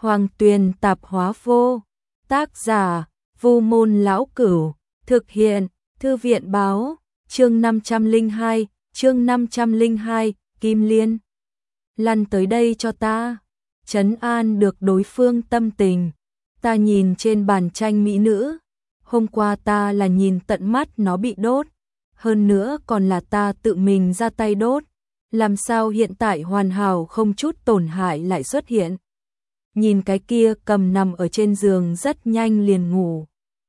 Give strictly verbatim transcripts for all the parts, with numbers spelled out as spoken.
Hoàng Tuyền tạp hóa vô. Tác giả, Vu Môn Lão Cửu. Thực hiện, Thư viện báo. Chương năm trăm lẻ hai, chương năm trăm lẻ hai, Kim Liên. Lăn tới đây cho ta. Trấn an được đối phương tâm tình. Ta nhìn trên bàn tranh mỹ nữ. Hôm qua ta là nhìn tận mắt nó bị đốt. Hơn nữa còn là ta tự mình ra tay đốt. Làm sao hiện tại hoàn hảo không chút tổn hại lại xuất hiện. Nhìn cái kia cầm nằm ở trên giường rất nhanh liền ngủ.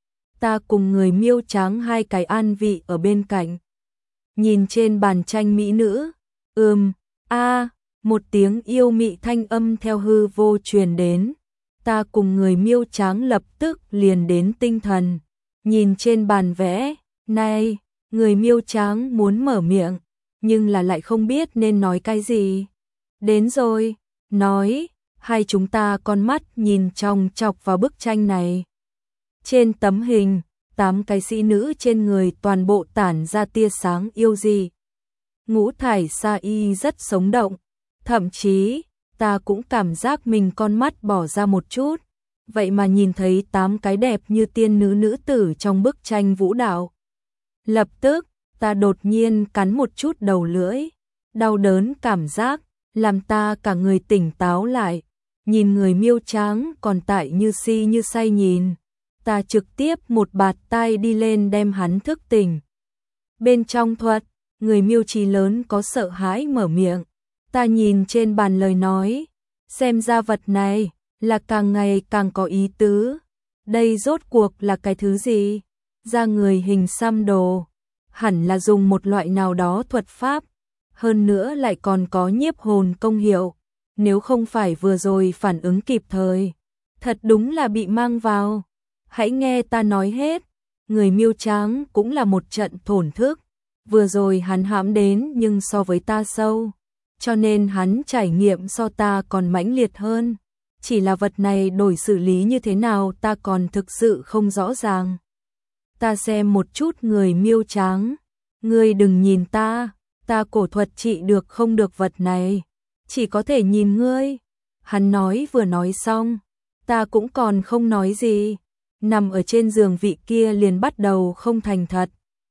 Ta cùng người miêu trắng hai cái an vị ở bên cạnh. Nhìn trên bàn tranh mỹ nữ. Ừm, a một tiếng yêu mị thanh âm theo hư vô truyền đến. Ta cùng người miêu trắng lập tức liền đến tinh thần. Nhìn trên bàn vẽ, này, người miêu trắng muốn mở miệng, nhưng là lại không biết nên nói cái gì. Đến rồi, nói, hai chúng ta con mắt nhìn chòng chọc vào bức tranh này. Trên tấm hình, tám cái sĩ nữ trên người toàn bộ tản ra tia sáng yêu dị. Ngũ thải sa y rất sống động, thậm chí, ta cũng cảm giác mình con mắt bỏ ra một chút. Vậy mà nhìn thấy tám cái đẹp như tiên nữ nữ tử trong bức tranh vũ đạo. Lập tức, ta đột nhiên cắn một chút đầu lưỡi. Đau đớn cảm giác, làm ta cả người tỉnh táo lại. Nhìn người miêu trắng còn tại như si như say nhìn. Ta trực tiếp một bạt tay đi lên đem hắn thức tỉnh. Bên trong thuật, người miêu trí lớn có sợ hãi mở miệng. Ta nhìn trên bàn lời nói, xem ra vật này là càng ngày càng có ý tứ. Đây rốt cuộc là cái thứ gì? Da người hình xăm đồ, hẳn là dùng một loại nào đó thuật pháp, hơn nữa lại còn có nhiếp hồn công hiệu. Nếu không phải vừa rồi phản ứng kịp thời, thật đúng là bị mang vào. Hãy nghe ta nói hết. Người miêu trắng cũng là một trận thổn thức. Vừa rồi hắn hãm đến nhưng so với ta sâu, cho nên hắn trải nghiệm so ta còn mãnh liệt hơn. Chỉ là vật này đổi xử lý như thế nào ta còn thực sự không rõ ràng. Ta xem một chút người miêu trắng. Ngươi đừng nhìn ta, ta cổ thuật trị được không được vật này. Chỉ có thể nhìn ngươi. Hắn nói vừa nói xong, ta cũng còn không nói gì. Nằm ở trên giường vị kia liền bắt đầu không thành thật.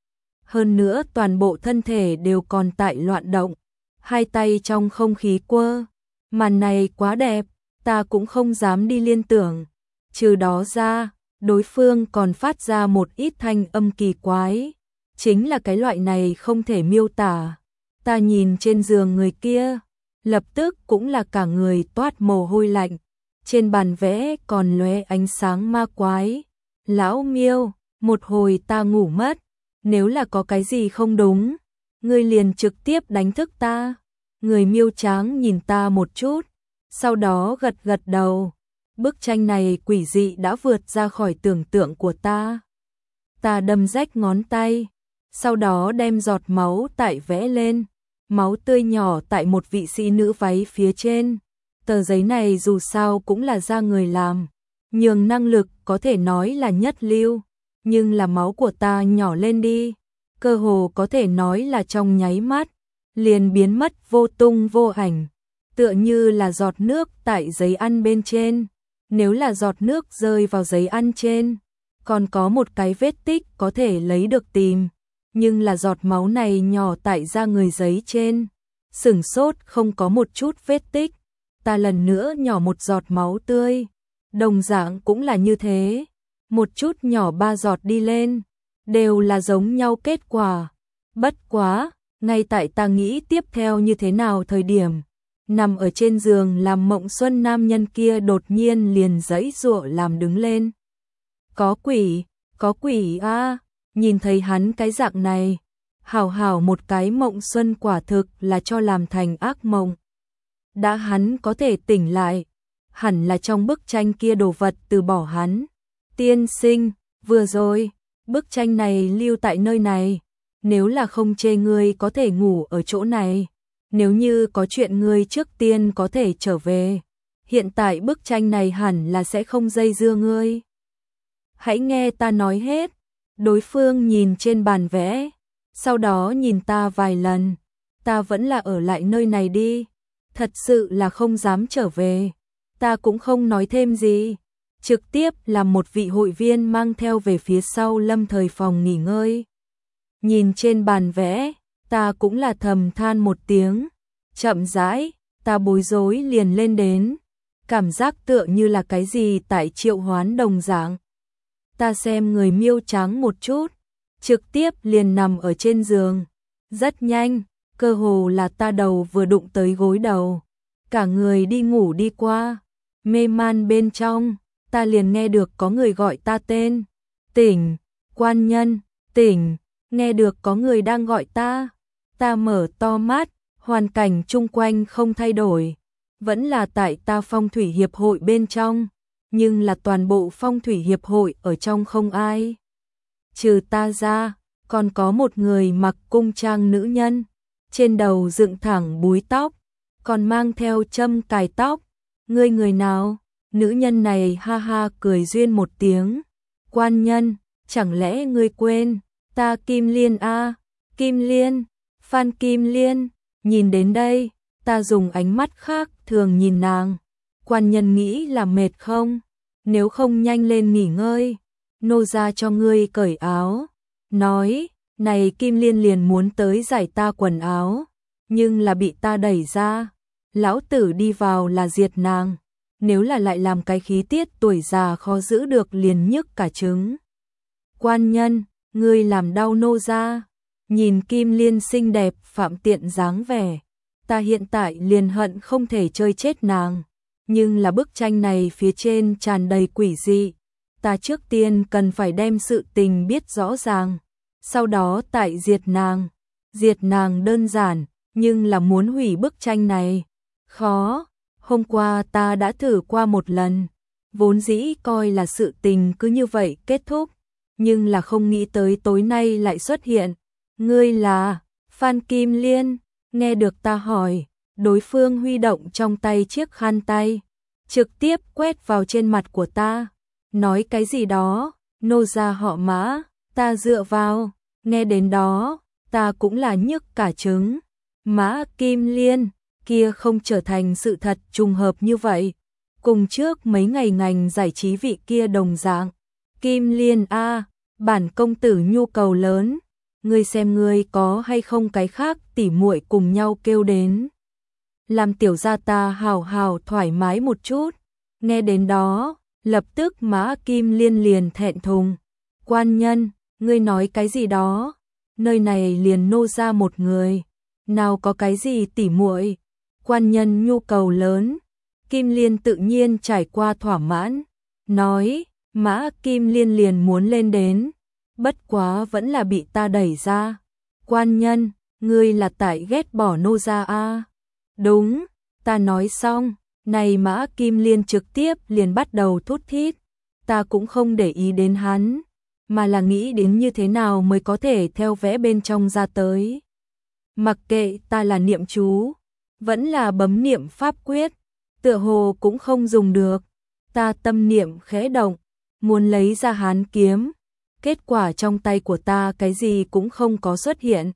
Hơn nữa toàn bộ thân thể đều còn tại loạn động. Hai tay trong không khí quơ. Màn này quá đẹp, ta cũng không dám đi liên tưởng. Trừ đó ra, đối phương còn phát ra một ít thanh âm kỳ quái. Chính là cái loại này không thể miêu tả. Ta nhìn trên giường người kia, lập tức cũng là cả người toát mồ hôi lạnh. Trên bàn vẽ còn lóe ánh sáng ma quái. Lão miêu, một hồi ta ngủ mất. Nếu là có cái gì không đúng, ngươi liền trực tiếp đánh thức ta. Người miêu trắng nhìn ta một chút, sau đó gật gật đầu. Bức tranh này quỷ dị đã vượt ra khỏi tưởng tượng của ta. Ta đâm rách ngón tay, sau đó đem giọt máu tại vẽ lên. Máu tươi nhỏ tại một vị sĩ nữ váy phía trên. Tờ giấy này dù sao cũng là da người làm, nhường năng lực có thể nói là nhất lưu. Nhưng là máu của ta nhỏ lên đi, cơ hồ có thể nói là trong nháy mắt, liền biến mất vô tung vô ảnh, tựa như là giọt nước tại giấy ăn bên trên. Nếu là giọt nước rơi vào giấy ăn trên, còn có một cái vết tích có thể lấy được tìm, nhưng là giọt máu này nhỏ tại da người giấy trên, sửng sốt không có một chút vết tích. Ta lần nữa nhỏ một giọt máu tươi, đồng dạng cũng là như thế. Một chút nhỏ ba giọt đi lên, đều là giống nhau kết quả. Bất quá, ngay tại ta nghĩ tiếp theo như thế nào thời điểm, nằm ở trên giường làm mộng xuân nam nhân kia đột nhiên liền giãy giụa làm đứng lên. Có quỷ, có quỷ a, à, nhìn thấy hắn cái dạng này, hảo hảo một cái mộng xuân quả thực là cho làm thành ác mộng. Đã hắn có thể tỉnh lại, hẳn là trong bức tranh kia đồ vật từ bỏ hắn. Tiên sinh, vừa rồi, bức tranh này lưu tại nơi này, nếu là không chê ngươi có thể ngủ ở chỗ này, nếu như có chuyện ngươi trước tiên có thể trở về, hiện tại bức tranh này hẳn là sẽ không dây dưa ngươi. Hãy nghe ta nói hết. Đối phương nhìn trên bàn vẽ, sau đó nhìn ta vài lần, ta vẫn là ở lại nơi này đi, thật sự là không dám trở về. Ta cũng không nói thêm gì, trực tiếp làm một vị hội viên mang theo về phía sau lâm thời phòng nghỉ ngơi. Nhìn trên bàn vẽ, ta cũng là thầm than một tiếng, chậm rãi, ta bối rối liền lên đến, cảm giác tựa như là cái gì tại triệu hoán đồng dạng. Ta xem người miêu trắng một chút, trực tiếp liền nằm ở trên giường, rất nhanh, cơ hồ là ta đầu vừa đụng tới gối đầu, cả người đi ngủ đi qua, mê man bên trong, ta liền nghe được có người gọi ta tên, tỉnh, quan nhân, tỉnh, nghe được có người đang gọi ta, ta mở to mắt, hoàn cảnh chung quanh không thay đổi, vẫn là tại ta phong thủy hiệp hội bên trong, nhưng là toàn bộ phong thủy hiệp hội ở trong không ai. Trừ ta ra, còn có một người mặc cung trang nữ nhân, trên đầu dựng thẳng búi tóc, còn mang theo châm cài tóc. Ngươi người nào? Nữ nhân này ha ha cười duyên một tiếng. Quan nhân, chẳng lẽ ngươi quên, ta Kim Liên a, Kim Liên, Phan Kim Liên, nhìn đến đây, ta dùng ánh mắt khác thường nhìn nàng. Quan nhân nghĩ là mệt không? Nếu không nhanh lên nghỉ ngơi, nô ra cho ngươi cởi áo. Nói, này Kim Liên liền muốn tới giải ta quần áo, nhưng là bị ta đẩy ra. Lão tử đi vào là diệt nàng, nếu là lại làm cái khí tiết tuổi già khó giữ được liền nhức cả trứng. Quan nhân, ngươi làm đau nô ra. Nhìn Kim Liên xinh đẹp phạm tiện dáng vẻ, ta hiện tại liền hận không thể chơi chết nàng. Nhưng là bức tranh này phía trên tràn đầy quỷ dị, ta trước tiên cần phải đem sự tình biết rõ ràng, sau đó tại diệt nàng. Diệt nàng đơn giản, nhưng là muốn hủy bức tranh này, khó. Hôm qua ta đã thử qua một lần, vốn dĩ coi là sự tình cứ như vậy kết thúc, nhưng là không nghĩ tới tối nay lại xuất hiện. Ngươi là Phan Kim Liên? Nghe được ta hỏi, đối phương huy động trong tay chiếc khăn tay, trực tiếp quét vào trên mặt của ta, nói cái gì đó, nô gia họ Mã, ta dựa vào, nghe đến đó, ta cũng là nhức cả trứng. Mã Kim Liên, kia không trở thành sự thật trùng hợp như vậy, cùng trước mấy ngày ngành giải trí vị kia đồng dạng. Kim Liên a, bản công tử nhu cầu lớn, ngươi xem ngươi có hay không cái khác tỉ muội cùng nhau kêu đến, làm tiểu gia ta hào hào thoải mái một chút. Nghe đến đó, lập tức Mã Kim Liên liền thẹn thùng. Quan nhân, ngươi nói cái gì đó? Nơi này liền nô ra một người, nào có cái gì tỉ muội? Quan nhân nhu cầu lớn. Kim Liên tự nhiên trải qua thỏa mãn, nói, Mã Kim Liên liền muốn lên đến, bất quá vẫn là bị ta đẩy ra. Quan nhân, ngươi là tại ghét bỏ nô gia a? Đúng, ta nói xong, này Mã Kim Liên trực tiếp liền bắt đầu thút thít, ta cũng không để ý đến hắn, mà là nghĩ đến như thế nào mới có thể theo vẽ bên trong ra tới. Mặc kệ ta là niệm chú, vẫn là bấm niệm pháp quyết, tựa hồ cũng không dùng được. Ta tâm niệm khẽ động, muốn lấy ra hán kiếm, kết quả trong tay của ta cái gì cũng không có xuất hiện.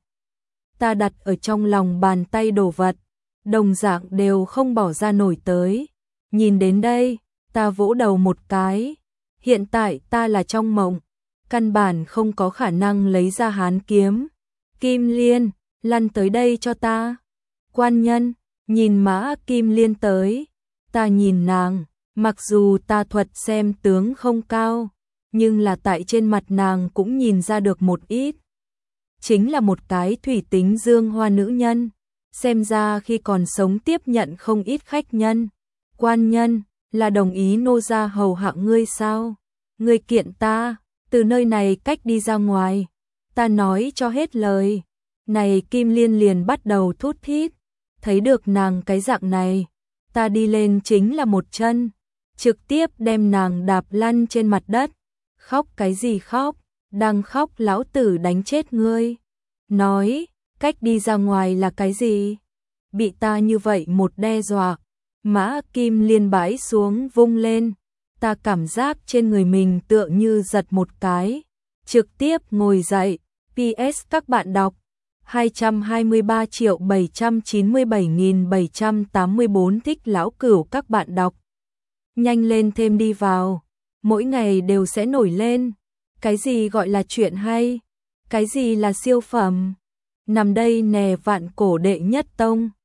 Ta đặt ở trong lòng bàn tay đồ vật, đồng dạng đều không bỏ ra nổi tới. Nhìn đến đây, ta vỗ đầu một cái. Hiện tại ta là trong mộng, căn bản không có khả năng lấy ra hán kiếm. Kim Liên, lăn tới đây cho ta. Quan nhân, nhìn Mã Kim Liên tới. Ta nhìn nàng, mặc dù ta thuật xem tướng không cao, nhưng là tại trên mặt nàng cũng nhìn ra được một ít. Chính là một cái thủy tính dương hoa nữ nhân, xem ra khi còn sống tiếp nhận không ít khách nhân. Quan nhân, là đồng ý nô gia hầu hạ ngươi sao? Ngươi kiện ta, từ nơi này cách đi ra ngoài. Ta nói cho hết lời. Này Kim Liên liền bắt đầu thút thít, thấy được nàng cái dạng này, ta đi lên chính là một chân, trực tiếp đem nàng đạp lăn trên mặt đất. Khóc cái gì khóc, đang khóc lão tử đánh chết ngươi. Nói, cách đi ra ngoài là cái gì? Bị ta như vậy một đe dọa, Mã Kim Liên bãi xuống vung lên, ta cảm giác trên người mình tựa như giật một cái, trực tiếp ngồi dậy. pê ét các bạn đọc hai trăm hai mươi ba triệu bảy trăm chín mươi bảy nghìn bảy trăm tám mươi bốn thích lão cửu các bạn đọc nhanh lên thêm đi vào, mỗi ngày đều sẽ nổi lên. Cái gì gọi là chuyện hay? Cái gì là siêu phẩm? Nằm đây nè vạn cổ đệ nhất tông.